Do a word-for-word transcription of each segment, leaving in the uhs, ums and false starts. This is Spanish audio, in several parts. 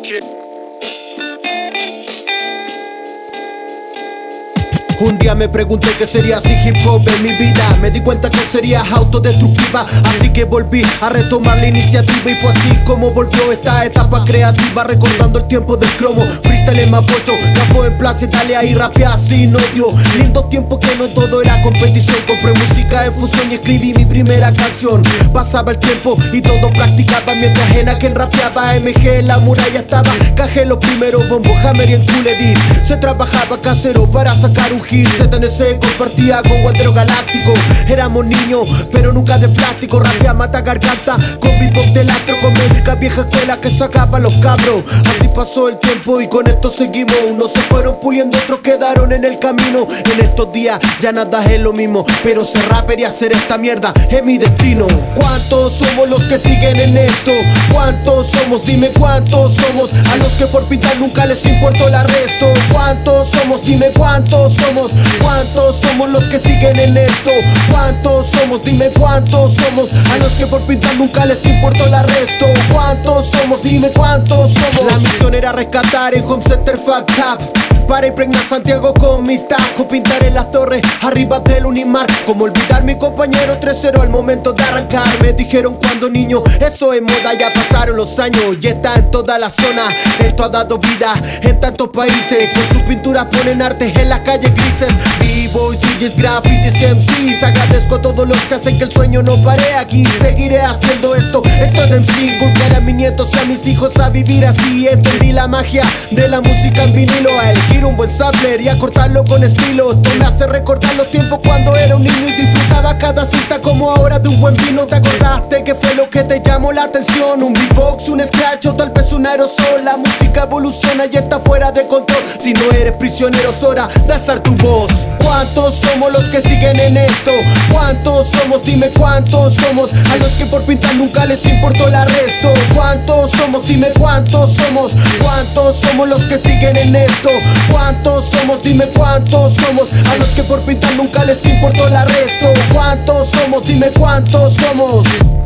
Un día me pregunté qué sería sin hip hop en mi vida. Me di cuenta que sería autodestructiva, así que volví a retomar la iniciativa. Y fue así como volvió esta etapa creativa, recordando el tiempo del cromo, freestyle en Mapocho, grafo en plaza, dale ahí, rapea sin odio. Lindo tiempo que no todo era competición. Compré música en fusión y escribí mi primera canción. Pasaba el tiempo y todo practicaba, mientras en aquel rapeaba. M G en la muralla estaba, cajé los primeros bombos, Hammer y en Culedir. Se trabajaba casero para sacar un hit. C T N C compartía con Guantero Galáctico. Éramos niños, pero nunca de plástico. Rapea mata garganta con beatbox del astro, con métrica vieja escuela que sacaba los cabros. Así pasó el tiempo y con esto seguimos. Unos se fueron puliendo, otros quedaron en el camino. En estos días ya nada es lo mismo, pero ser rapper y hacer esta mierda es mi destino. ¿Cuántos somos los que siguen en esto? ¿Cuántos somos? Dime cuántos somos. A los que por pintar nunca les importó el arresto. ¿Cuántos somos? Dime cuántos somos. ¿Cuántos somos los que siguen en esto? ¿Cuántos somos? Dime cuántos somos. A los que por pintar nunca les importó el arresto. ¿Cuántos somos? Dime cuántos somos. La misión era rescatar en Home Center Fat Cap, para impregnar Santiago con mis tacos, pintar en las torres arriba del Unimar. Como olvidar mi compañero tres cero al momento de arrancar. Me dijeron cuando niño, eso es moda, ya pasaron los años y está en toda la zona. Esto ha dado vida en tantos países, con sus pinturas ponen arte en las calles grises. B-boys, D Js, graffitis, M Cs, agradezco a todos los que hacen que el sueño no pare aquí. Seguiré haciendo esto, esto es de M C. Inculcar a mis nietos y a mis hijos a vivir así. Entendí la magia de la música en vinilo, a elegir un buen sampler y a cortarlo con estilo. Esto me hace recordar los tiempos cuando era un niño y disfrutaba cada cita como ahora de un buen vino. ¿Te acordaste qué fue lo que te llamó la atención? Un beatbox, un scratch o tal vez un aerosol. La música evoluciona y está fuera de control. Si no eres prisionero es hora de alzar tu voz. ¿Cuántos somos los que siguen en esto? ¿Cuántos somos? Dime cuántos somos. A los que por pintar nunca les importó el arresto. ¿Cuántos somos? Dime cuántos somos. ¿Cuántos somos los que siguen en esto? ¿Cuántos somos? Dime cuántos somos. A los que por pintar nunca les importó el arresto. ¿Cuántos somos? Dime cuántos somos.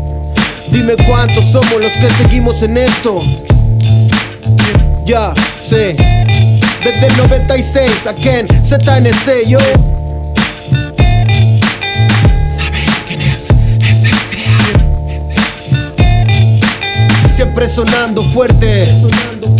Dime cuántos somos los que seguimos en esto. Ya, yeah, sí. Desde el noventa y seis, again, Z N C, yo. ¿Sabes quién es? Es el creador. Siempre sonando fuerte.